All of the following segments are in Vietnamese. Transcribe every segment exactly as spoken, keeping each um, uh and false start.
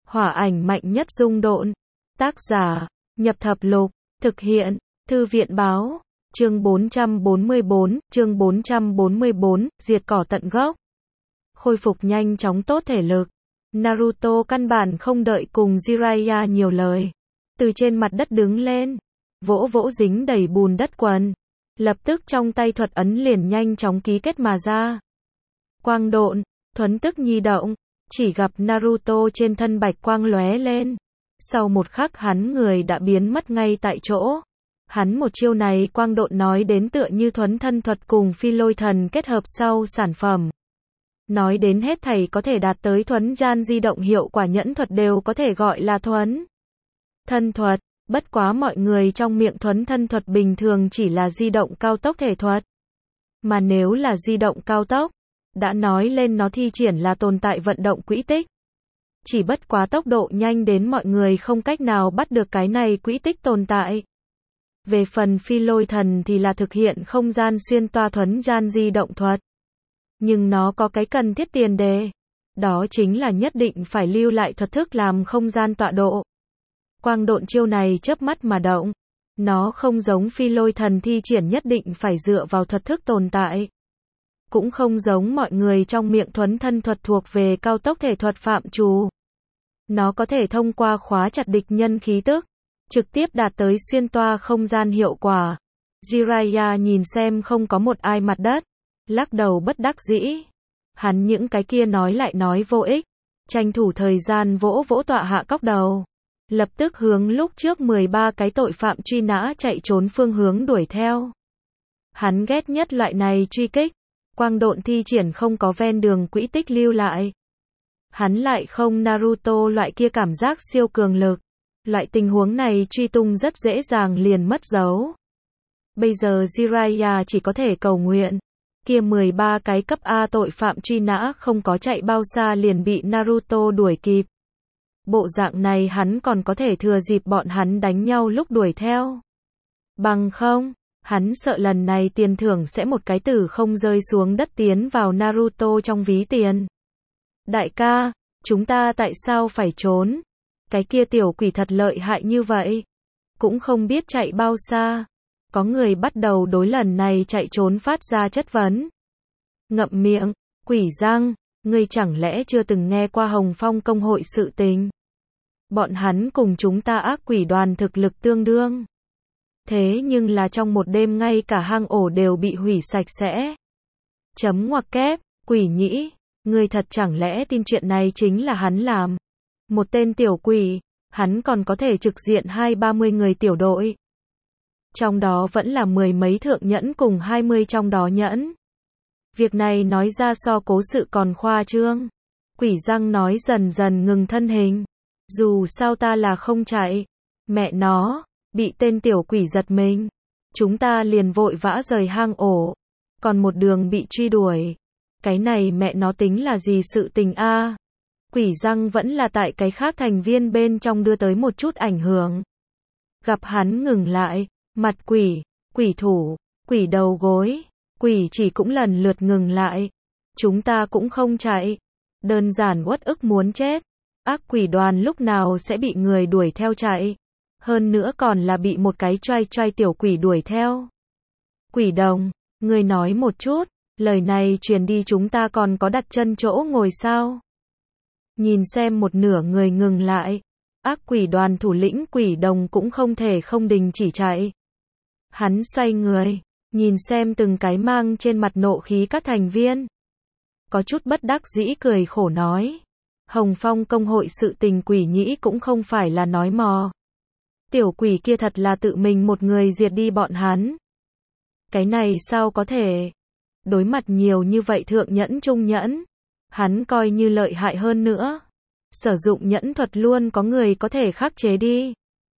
Hỏa ảnh mạnh nhất dung độn. Tác giả, Nhập Thập Lục. Thực hiện, Thư viện báo. Chương bốn trăm bốn mươi bốn, chương bốn trăm bốn mươi bốn, diệt cỏ tận gốc. Khôi phục nhanh chóng tốt thể lực. Naruto căn bản không đợi cùng Jiraiya nhiều lời. Từ trên mặt đất đứng lên. Vỗ vỗ dính đầy bùn đất quần. Lập tức trong tay thuật ấn liền nhanh chóng ký kết mà ra. Quang độn, thuấn tức nhi động. Chỉ gặp Naruto trên thân bạch quang lóe lên. Sau một khắc hắn người đã biến mất ngay tại chỗ. Hắn một chiêu này quang độn nói đến tựa như thuấn thân thuật cùng phi lôi thần kết hợp sau sản phẩm. Nói đến hết thảy có thể đạt tới thuấn gian di động hiệu quả nhẫn thuật đều có thể gọi là thuấn thân thuật. Bất quá mọi người trong miệng thuấn thân thuật bình thường chỉ là di động cao tốc thể thuật. Mà nếu là di động cao tốc, đã nói lên nó thi triển là tồn tại vận động quỹ tích. Chỉ bất quá tốc độ nhanh đến mọi người không cách nào bắt được cái này quỹ tích tồn tại. Về phần phi lôi thần thì là thực hiện không gian xuyên toa thuấn gian di động thuật. Nhưng nó có cái cần thiết tiền đề. Đó chính là nhất định phải lưu lại thuật thức làm không gian tọa độ. Quang độn chiêu này chớp mắt mà động. Nó không giống phi lôi thần thi triển nhất định phải dựa vào thuật thức tồn tại. Cũng không giống mọi người trong miệng thuấn thân thuật thuộc về cao tốc thể thuật phạm trù. Nó có thể thông qua khóa chặt địch nhân khí tức, trực tiếp đạt tới xuyên toa không gian hiệu quả. Jiraiya nhìn xem không có một ai mặt đất, lắc đầu bất đắc dĩ. Hắn những cái kia nói lại nói vô ích, tranh thủ thời gian vỗ vỗ tọa hạ cóc đầu. Lập tức hướng lúc trước mười ba cái tội phạm truy nã chạy trốn phương hướng đuổi theo. Hắn ghét nhất loại này truy kích. Quang độn thi triển không có ven đường quỹ tích lưu lại. Hắn lại không Naruto loại kia cảm giác siêu cường lực. Loại tình huống này truy tung rất dễ dàng liền mất dấu. Bây giờ Jiraiya chỉ có thể cầu nguyện. Kia mười ba cái cấp A tội phạm truy nã không có chạy bao xa liền bị Naruto đuổi kịp. Bộ dạng này hắn còn có thể thừa dịp bọn hắn đánh nhau lúc đuổi theo. Bằng không, hắn sợ lần này tiền thưởng sẽ một cái tử không rơi xuống đất tiến vào Naruto trong ví tiền. Đại ca, chúng ta tại sao phải trốn? Cái kia tiểu quỷ thật lợi hại như vậy. Cũng không biết chạy bao xa. Có người bắt đầu đối lần này chạy trốn phát ra chất vấn. Ngậm miệng, quỷ răng, ngươi chẳng lẽ chưa từng nghe qua Hồng Phong công hội sự tình? Bọn hắn cùng chúng ta ác quỷ đoàn thực lực tương đương. Thế nhưng là trong một đêm ngay cả hang ổ đều bị hủy sạch sẽ. Chấm ngoặc kép, quỷ nhĩ, ngươi thật chẳng lẽ tin chuyện này chính là hắn làm? Một tên tiểu quỷ, hắn còn có thể trực diện hai ba mươi người tiểu đội. Trong đó vẫn là mười mấy thượng nhẫn cùng hai mươi trong đó nhẫn. Việc này nói ra so cố sự còn khoa trương. Quỷ răng nói dần dần ngừng thân hình. Dù sao ta là không chạy. Mẹ nó, bị tên tiểu quỷ giật mình. Chúng ta liền vội vã rời hang ổ. Còn một đường bị truy đuổi. Cái này mẹ nó tính là gì sự tình a? Quỷ răng vẫn là tại cái khác thành viên bên trong đưa tới một chút ảnh hưởng. Gặp hắn ngừng lại, mặt quỷ, quỷ thủ, quỷ đầu gối, quỷ chỉ cũng lần lượt ngừng lại. Chúng ta cũng không chạy. Đơn giản uất ức muốn chết. Ác quỷ đoàn lúc nào sẽ bị người đuổi theo chạy. Hơn nữa còn là bị một cái choai choai tiểu quỷ đuổi theo. Quỷ đồng, ngươi nói một chút, lời này truyền đi chúng ta còn có đặt chân chỗ ngồi sao? Nhìn xem một nửa người ngừng lại. Ác quỷ đoàn thủ lĩnh quỷ đồng cũng không thể không đình chỉ chạy. Hắn xoay người, nhìn xem từng cái mang trên mặt nộ khí các thành viên. Có chút bất đắc dĩ cười khổ nói. Hồng Phong công hội sự tình quỷ nhĩ cũng không phải là nói mò. Tiểu quỷ kia thật là tự mình một người diệt đi bọn hắn. Cái này sao có thể? Đối mặt nhiều như vậy thượng nhẫn trung nhẫn. Hắn coi như lợi hại hơn nữa. Sử dụng nhẫn thuật luôn có người có thể khắc chế đi.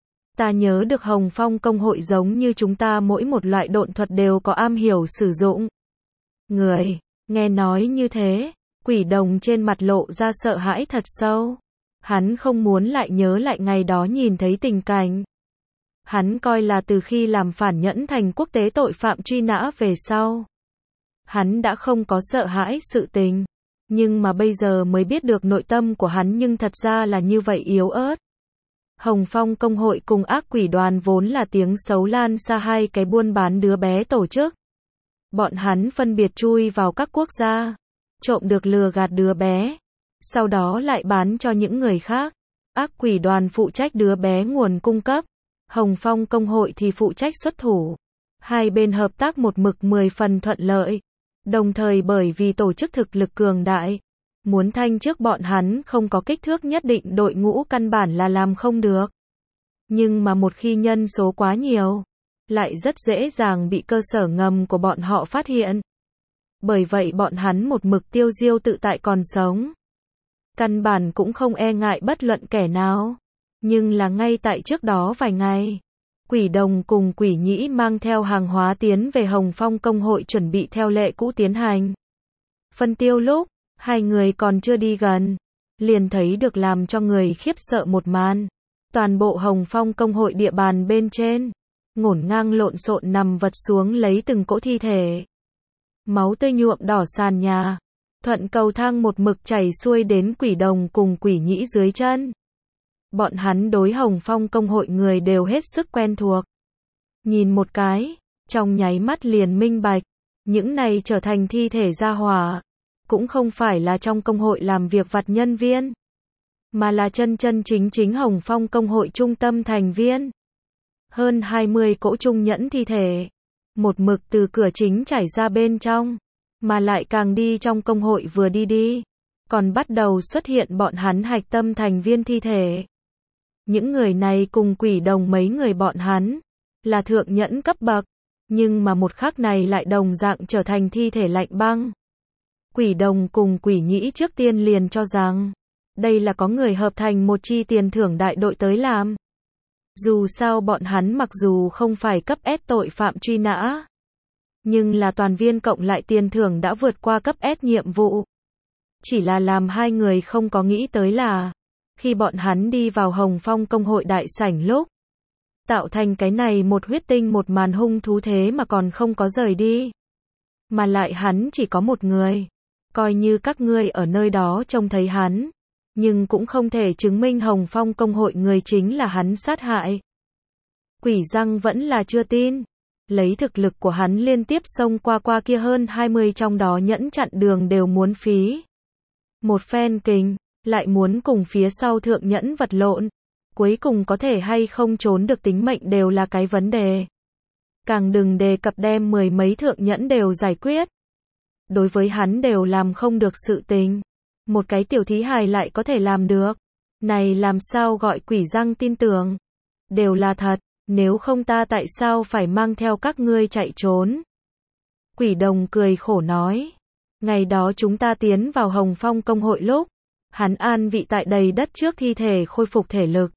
Ta nhớ được Hồng Phong công hội giống như chúng ta mỗi một loại độn thuật đều có am hiểu sử dụng. Người, nghe nói như thế, quỷ đồng trên mặt lộ ra sợ hãi thật sâu. Hắn không muốn lại nhớ lại ngày đó nhìn thấy tình cảnh. Hắn coi là từ khi làm phản nhẫn thành quốc tế tội phạm truy nã về sau. Hắn đã không có sợ hãi sự tình. Nhưng mà bây giờ mới biết được nội tâm của hắn nhưng thật ra là như vậy yếu ớt. Hồng Phong công hội cùng ác quỷ đoàn vốn là tiếng xấu lan xa hai cái buôn bán đứa bé tổ chức. Bọn hắn phân biệt chui vào các quốc gia, trộm được lừa gạt đứa bé, sau đó lại bán cho những người khác. Ác quỷ đoàn phụ trách đứa bé nguồn cung cấp, Hồng Phong công hội thì phụ trách xuất thủ. Hai bên hợp tác một mực mười phần thuận lợi. Đồng thời bởi vì tổ chức thực lực cường đại, muốn thanh trước bọn hắn không có kích thước nhất định đội ngũ căn bản là làm không được. Nhưng mà một khi nhân số quá nhiều, lại rất dễ dàng bị cơ sở ngầm của bọn họ phát hiện. Bởi vậy bọn hắn một mực tiêu diêu tự tại còn sống. Căn bản cũng không e ngại bất luận kẻ nào. Nhưng là ngay tại trước đó vài ngày, Quỷ Đồng cùng Quỷ Nhĩ mang theo hàng hóa tiến về Hồng Phong công hội chuẩn bị theo lệ cũ tiến hành phân tiêu lúc, hai người còn chưa đi gần, liền thấy được làm cho người khiếp sợ một màn. Toàn bộ Hồng Phong công hội địa bàn bên trên, ngổn ngang lộn xộn nằm vật xuống lấy từng cỗ thi thể. Máu tươi nhuộm đỏ sàn nhà, thuận cầu thang một mực chảy xuôi đến Quỷ Đồng cùng Quỷ Nhĩ dưới chân. Bọn hắn đối Hồng Phong công hội người đều hết sức quen thuộc. Nhìn một cái, trong nháy mắt liền minh bạch, những này trở thành thi thể gia hỏa, cũng không phải là trong công hội làm việc vặt nhân viên, mà là chân chân chính chính Hồng Phong công hội trung tâm thành viên. Hơn hai mươi cỗ trung nhẫn thi thể, một mực từ cửa chính chảy ra bên trong, mà lại càng đi trong công hội vừa đi đi, còn bắt đầu xuất hiện bọn hắn hạch tâm thành viên thi thể. Những người này cùng Quỷ Đồng mấy người bọn hắn, là thượng nhẫn cấp bậc, nhưng mà một khắc này lại đồng dạng trở thành thi thể lạnh băng. Quỷ Đồng cùng Quỷ Nhĩ trước tiên liền cho rằng, đây là có người hợp thành một chi tiền thưởng đại đội tới làm. Dù sao bọn hắn mặc dù không phải cấp S tội phạm truy nã, nhưng là toàn viên cộng lại tiền thưởng đã vượt qua cấp S nhiệm vụ. Chỉ là làm hai người không có nghĩ tới là, khi bọn hắn đi vào Hồng Phong công hội đại sảnh lúc, tạo thành cái này một huyết tinh một màn hung thú thế mà còn không có rời đi. Mà lại hắn chỉ có một người. Coi như các ngươi ở nơi đó trông thấy hắn, nhưng cũng không thể chứng minh Hồng Phong công hội người chính là hắn sát hại. Quỷ răng vẫn là chưa tin. Lấy thực lực của hắn liên tiếp xông qua qua kia hơn hai mươi trong đó nhẫn chặn đường đều muốn phí. Một phen kình, lại muốn cùng phía sau thượng nhẫn vật lộn. Cuối cùng có thể hay không trốn được tính mệnh đều là cái vấn đề. Càng đừng đề cập đem mười mấy thượng nhẫn đều giải quyết. Đối với hắn đều làm không được sự tình. Một cái tiểu thí hài lại có thể làm được. Này làm sao gọi quỷ răng tin tưởng. Đều là thật, nếu không ta tại sao phải mang theo các ngươi chạy trốn. Quỷ Đồng cười khổ nói. Ngày đó chúng ta tiến vào Hồng Phong công hội lúc, hắn an vị tại đầy đất trước thi thể khôi phục thể lực.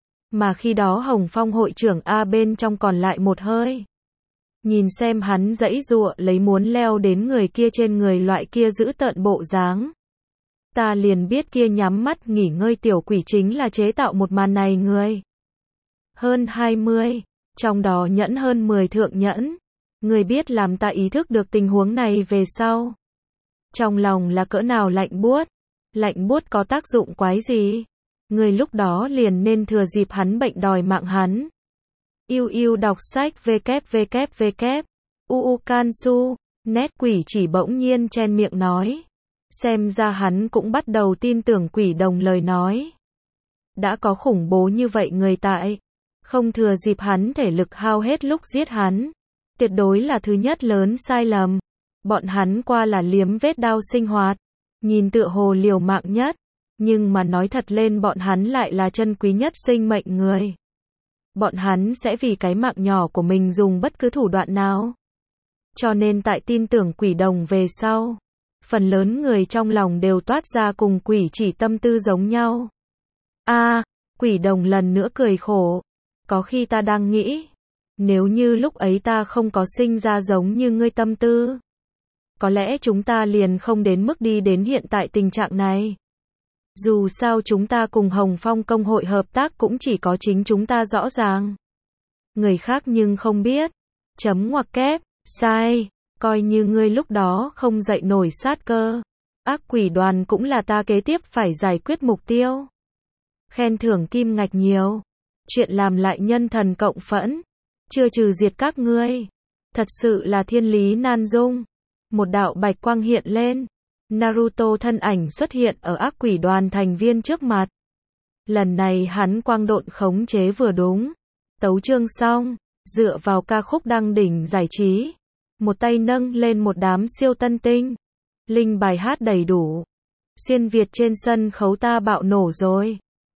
Mà khi đó Hồng Phong hội trưởng A bên trong còn lại một hơi. Nhìn xem hắn giãy giụa lấy muốn leo đến người kia trên người loại kia giữ tợn bộ dáng. Ta liền biết kia nhắm mắt nghỉ ngơi tiểu quỷ chính là chế tạo một màn này người. Hơn hai mươi, trong đó nhẫn hơn mười thượng nhẫn. Người biết làm ta ý thức được tình huống này về sau. Trong lòng là cỡ nào lạnh buốt. Lạnh buốt có tác dụng quái gì? Người lúc đó liền nên thừa dịp hắn bệnh đòi mạng hắn. Yêu yêu đọc sách www. Uu Kansu, nét quỷ chỉ bỗng nhiên chen miệng nói. Xem ra hắn cũng bắt đầu tin tưởng Quỷ Đồng lời nói. Đã có khủng bố như vậy người tại. Không thừa dịp hắn thể lực hao hết lúc giết hắn. Tuyệt đối là thứ nhất lớn sai lầm. Bọn hắn qua là liếm vết đao sinh hoạt. Nhìn tựa hồ liều mạng nhất. Nhưng mà nói thật lên bọn hắn lại là chân quý nhất sinh mệnh người. Bọn hắn sẽ vì cái mạng nhỏ của mình dùng bất cứ thủ đoạn nào. Cho nên tại tin tưởng Quỷ Đồng về sau, phần lớn người trong lòng đều toát ra cùng quỷ chỉ tâm tư giống nhau. A, à, Quỷ Đồng lần nữa cười khổ. Có khi ta đang nghĩ, nếu như lúc ấy ta không có sinh ra giống như ngươi tâm tư, có lẽ chúng ta liền không đến mức đi đến hiện tại tình trạng này. Dù sao chúng ta cùng Hồng Phong công hội hợp tác cũng chỉ có chính chúng ta rõ ràng. Người khác nhưng không biết. Chấm ngoặc kép, sai, coi như ngươi lúc đó không dậy nổi sát cơ. Ác quỷ đoàn cũng là ta kế tiếp phải giải quyết mục tiêu. Khen thưởng kim ngạch nhiều. Chuyện làm lại nhân thần cộng phẫn. Chưa trừ diệt các ngươi. Thật sự là thiên lý nan dung. Một đạo bạch quang hiện lên. Naruto thân ảnh xuất hiện ở ác quỷ đoàn thành viên trước mặt. Lần này hắn quang độn khống chế vừa đúng. Tấu chương xong. Dựa vào ca khúc đăng đỉnh giải trí. Một tay nâng lên một đám siêu tân tinh. Linh bài hát đầy đủ. Xuyên Việt trên sân khấu ta bạo nổ rồi.